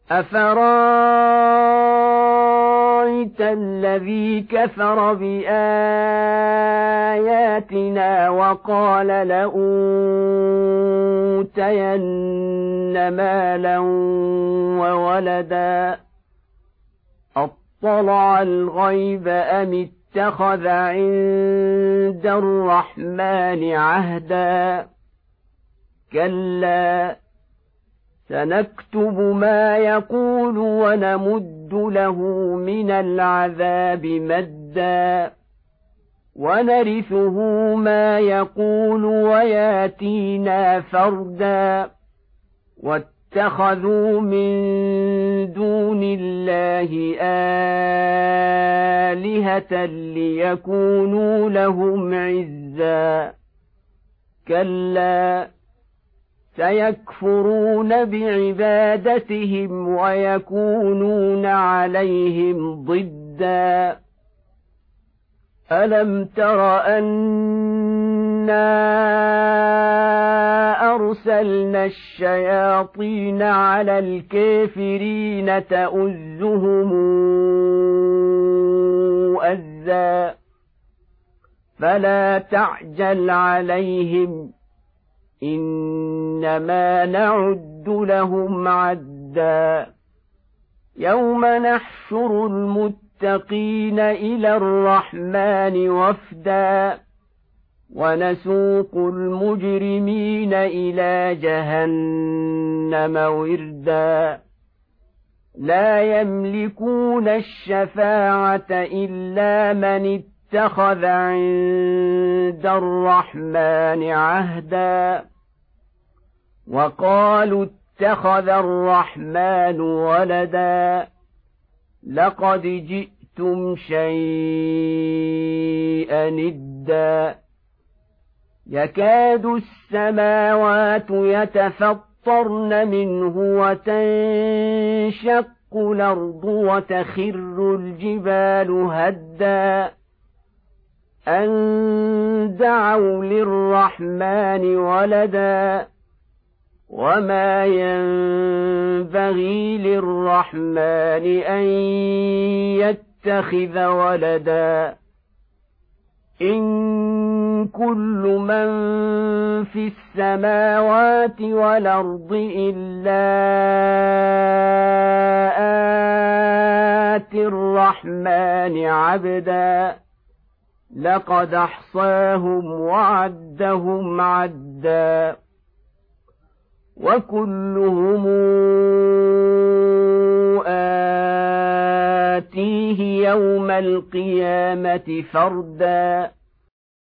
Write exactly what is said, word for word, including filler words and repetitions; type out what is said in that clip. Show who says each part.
Speaker 1: أفرأيت الذي كفر بآياتنا وقال لأوتين مالا وولدا أطلع الغيب أم اتخذ عند الرحمن عهدا كلا سنكتب ما يقول ونمد له من العذاب مدا ونرثه ما يقول وياتينا فردا واتخذوا من دون الله آلهة ليكونوا لهم عزا كلا سيكفرون بعبادتهم ويكونون عليهم ضدا ألم تر أنا أرسلنا الشياطين على الكافرين تؤزهم أزا فلا تعجل عليهم إنما نعد لهم عدا يوم نحشر المتقين إلى الرحمن وفدا ونسوق المجرمين إلى جهنم وردا لا يملكون الشفاعة إلا من اتخذ عند الرحمن عهدا وقالوا اتخذ الرحمن ولدا لقد جئتم شيئا إدا يكاد السماوات يتفطرن منه وتنشق الأرض وتخر الجبال هدا أن دعوا للرحمن ولدا وما ينبغي للرحمن أن يتخذ ولدا إن كل من في السماوات والأرض إلا آتي الرحمن عبدا لقد أحصاهم وعدهم عدا وكلهم آتيه يوم القيامة فردا